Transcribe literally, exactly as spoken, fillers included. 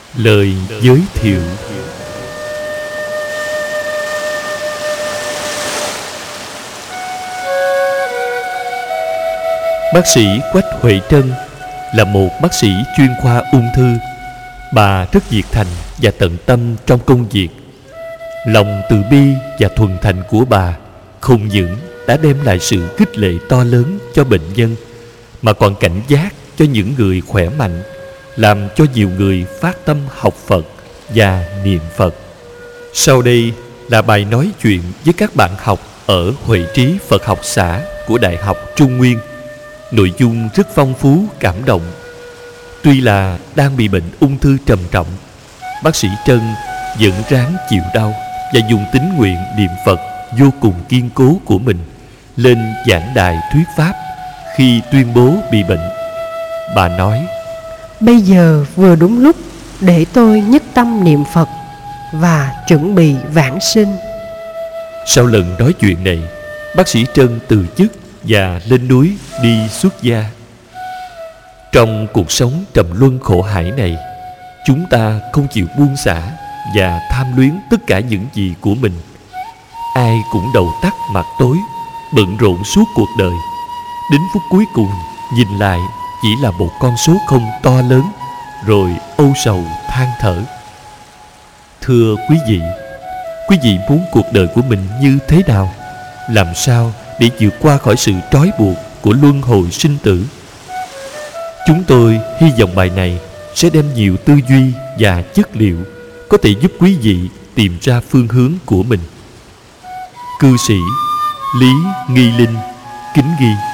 Lời giới thiệu. Bác sĩ Quách Huệ Trân là một bác sĩ chuyên khoa ung thư. Bà rất nhiệt thành và tận tâm trong công việc. Lòng từ bi và thuần thành của bà không những đã đem lại sự khích lệ to lớn cho bệnh nhân, mà còn cảnh giác cho những người khỏe mạnh, làm cho nhiều người phát tâm học Phật và niệm Phật. Sau đây là bài nói chuyện với các bạn học ở Huệ Trí Phật học xã của Đại học Trung Nguyên. Nội dung rất phong phú, cảm động. Tuy là đang bị bệnh ung thư trầm trọng, bác sĩ Trân vẫn ráng chịu đau và dùng tín nguyện niệm Phật vô cùng kiên cố của mình lên giảng đài thuyết pháp khi tuyên bố bị bệnh. Bà nói: Bây giờ vừa đúng lúc để tôi nhất tâm niệm Phật và chuẩn bị vãng sinh. Sau lần nói chuyện này, bác sĩ Trân từ chức và lên núi đi xuất gia. Trong cuộc sống trầm luân khổ hải này, chúng ta không chịu buông xả và tham luyến tất cả những gì của mình. Ai cũng đầu tắt mặt tối, bận rộn suốt cuộc đời. Đến phút cuối cùng nhìn lại chỉ là một con số không to lớn, rồi âu sầu than thở. Thưa quý vị, quý vị muốn cuộc đời của mình như thế nào? Làm sao để vượt qua khỏi sự trói buộc của luân hồi sinh tử? Chúng tôi hy vọng bài này sẽ đem nhiều tư duy và chất liệu có thể giúp quý vị tìm ra phương hướng của mình. Cư sĩ Lý Nghi Linh kính ghi.